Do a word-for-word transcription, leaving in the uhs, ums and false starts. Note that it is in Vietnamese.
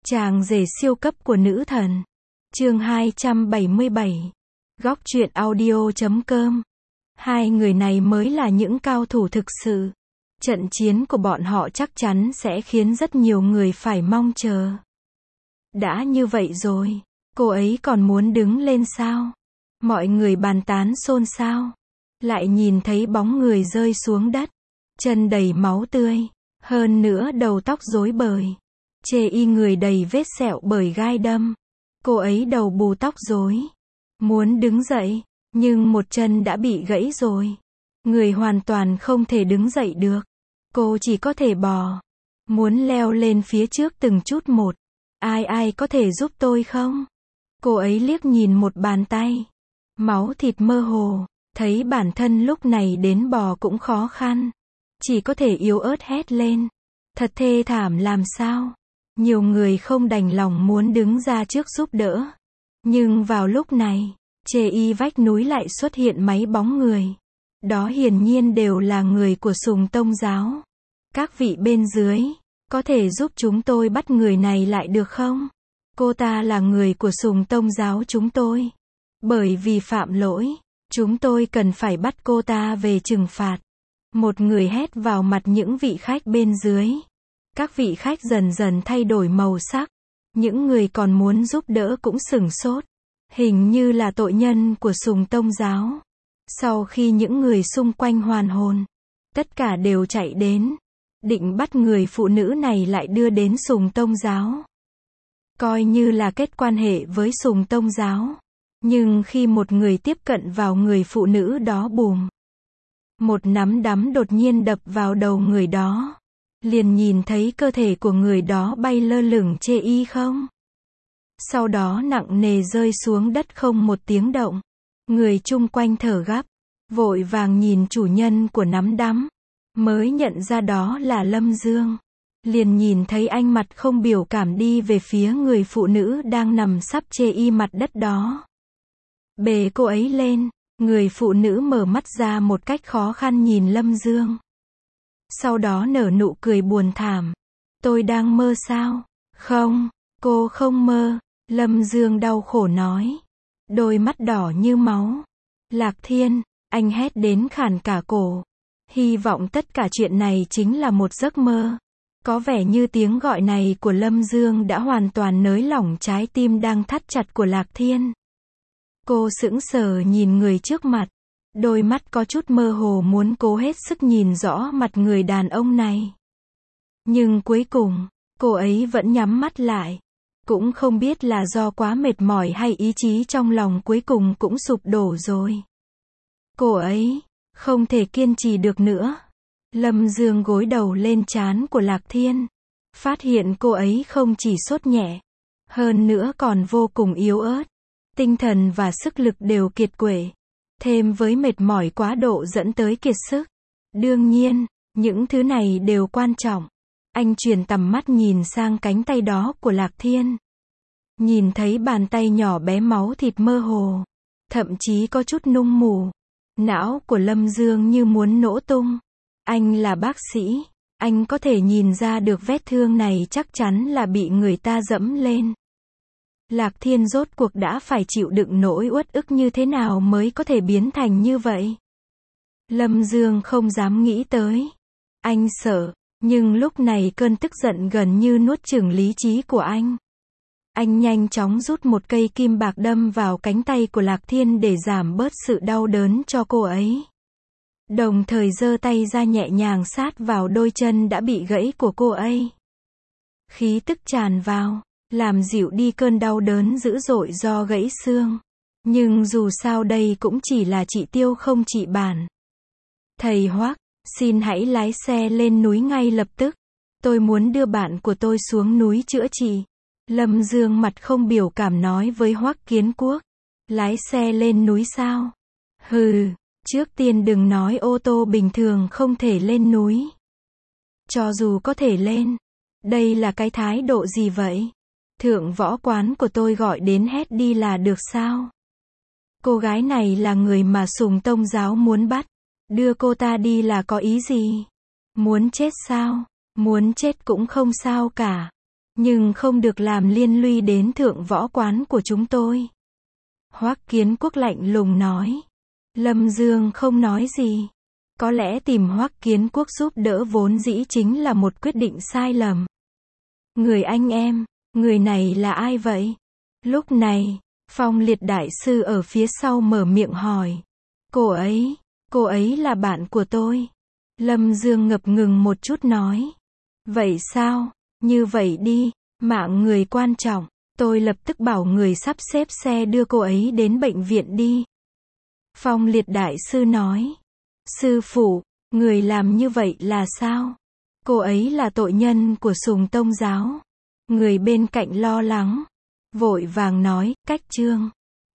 Chàng rể siêu cấp của nữ thần. Chương hai trăm bảy mươi bảy. Góc truyện audio chấm com. Hai người này mới là những cao thủ thực sự. Trận chiến của bọn họ chắc chắn sẽ khiến rất nhiều người phải mong chờ. Đã như vậy rồi, cô ấy còn muốn đứng lên sao? Mọi người bàn tán xôn xao. Lại nhìn thấy bóng người rơi xuống đất. Chân đầy máu tươi. Hơn nữa đầu tóc rối bời. Chê y người đầy vết sẹo bởi gai đâm. Cô ấy đầu bù tóc rối. Muốn đứng dậy, nhưng một chân đã bị gãy rồi. Người hoàn toàn không thể đứng dậy được. Cô chỉ có thể bò. Muốn leo lên phía trước từng chút một. Ai ai có thể giúp tôi không? Cô ấy liếc nhìn một bàn tay. Máu thịt mơ hồ. Thấy bản thân lúc này đến bò cũng khó khăn. Chỉ có thể yếu ớt hét lên. Thật thê thảm làm sao? Nhiều người không đành lòng muốn đứng ra trước giúp đỡ. Nhưng vào lúc này, chê y vách núi lại xuất hiện mấy bóng người. Đó hiển nhiên đều là người của Sùng Tông giáo. Các vị bên dưới, có thể giúp chúng tôi bắt người này lại được không? Cô ta là người của Sùng Tông giáo chúng tôi. Bởi vì phạm lỗi, chúng tôi cần phải bắt cô ta về trừng phạt. Một người hét vào mặt những vị khách bên dưới. Các vị khách dần dần thay đổi màu sắc. Những người còn muốn giúp đỡ cũng sửng sốt. Hình như là tội nhân của Sùng Tông giáo. Sau khi những người xung quanh hoàn hồn, tất cả đều chạy đến. Định bắt người phụ nữ này lại đưa đến Sùng Tông giáo. Coi như là kết quan hệ với Sùng Tông giáo. Nhưng khi một người tiếp cận vào người phụ nữ đó bùm. Một nắm đấm đột nhiên đập vào đầu người đó. Liền nhìn thấy cơ thể của người đó bay lơ lửng chê y không. Sau đó nặng nề rơi xuống đất không một tiếng động. Người chung quanh thở gấp. Vội vàng nhìn chủ nhân của nắm đấm. Mới nhận ra đó là Lâm Dương. Liền nhìn thấy anh mặt không biểu cảm đi về phía người phụ nữ đang nằm sắp chê y mặt đất đó. Bế cô ấy lên. Người phụ nữ mở mắt ra một cách khó khăn nhìn Lâm Dương. Sau đó nở nụ cười buồn thảm. Tôi đang mơ sao? Không, cô không mơ. Lâm Dương đau khổ nói. Đôi mắt đỏ như máu. Lạc Thiên, anh hét đến khàn cả cổ. Hy vọng tất cả chuyện này chính là một giấc mơ. Có vẻ như tiếng gọi này của Lâm Dương đã hoàn toàn nới lỏng trái tim đang thắt chặt của Lạc Thiên. Cô sững sờ nhìn người trước mặt. Đôi mắt có chút mơ hồ muốn cố hết sức nhìn rõ mặt người đàn ông này. Nhưng cuối cùng, cô ấy vẫn nhắm mắt lại. Cũng không biết là do quá mệt mỏi hay ý chí trong lòng cuối cùng cũng sụp đổ rồi. Cô ấy không thể kiên trì được nữa. Lâm Dương gối đầu lên trán của Lạc Thiên. Phát hiện cô ấy không chỉ sốt nhẹ. Hơn nữa còn vô cùng yếu ớt. Tinh thần và sức lực đều kiệt quệ. Thêm với mệt mỏi quá độ dẫn tới kiệt sức. Đương nhiên, những thứ này đều quan trọng. Anh chuyển tầm mắt nhìn sang cánh tay đó của Lạc Thiên. Nhìn thấy bàn tay nhỏ bé máu thịt mơ hồ. Thậm chí có chút nung mù. Não của Lâm Dương như muốn nổ tung. Anh là bác sĩ. Anh có thể nhìn ra được vết thương này chắc chắn là bị người ta dẫm lên. Lạc Thiên rốt cuộc đã phải chịu đựng nỗi uất ức như thế nào mới có thể biến thành như vậy. Lâm Dương không dám nghĩ tới. Anh sợ, nhưng lúc này cơn tức giận gần như nuốt chửng lý trí của anh. Anh nhanh chóng rút một cây kim bạc đâm vào cánh tay của Lạc Thiên để giảm bớt sự đau đớn cho cô ấy. Đồng thời giơ tay ra nhẹ nhàng sát vào đôi chân đã bị gãy của cô ấy. Khí tức tràn vào. Làm dịu đi cơn đau đớn dữ dội do gãy xương. Nhưng dù sao đây cũng chỉ là trị tiêu không trị bản. Thầy Hoắc, xin hãy lái xe lên núi ngay lập tức. Tôi muốn đưa bạn của tôi xuống núi chữa trị. Lâm Dương mặt không biểu cảm nói với Hoắc Kiến Quốc. Lái xe lên núi sao? Hừ, trước tiên đừng nói ô tô bình thường không thể lên núi. Cho dù có thể lên. Đây là cái thái độ gì vậy? Thượng võ quán của tôi gọi đến hét đi là được sao? Cô gái này là người mà Sùng Tông giáo muốn bắt. Đưa cô ta đi là có ý gì? Muốn chết sao? Muốn chết cũng không sao cả. nhưng không được làm liên lụy đến thượng võ quán của chúng tôi. Hoắc Kiến Quốc lạnh lùng nói. Lâm Dương không nói gì. Có lẽ tìm Hoắc Kiến Quốc giúp đỡ vốn dĩ chính là một quyết định sai lầm. Người anh em, người này là ai vậy? Lúc này, Phong Liệt đại sư ở phía sau mở miệng hỏi. Cô ấy, cô ấy là bạn của tôi. Lâm Dương ngập ngừng một chút nói. Vậy sao? Như vậy đi, mạng người quan trọng, tôi lập tức bảo người sắp xếp xe đưa cô ấy đến bệnh viện đi. Phong Liệt đại sư nói. Sư phụ, người làm như vậy là sao? Cô ấy là tội nhân của Sùng Tông giáo. Người bên cạnh lo lắng, vội vàng nói, cách chương.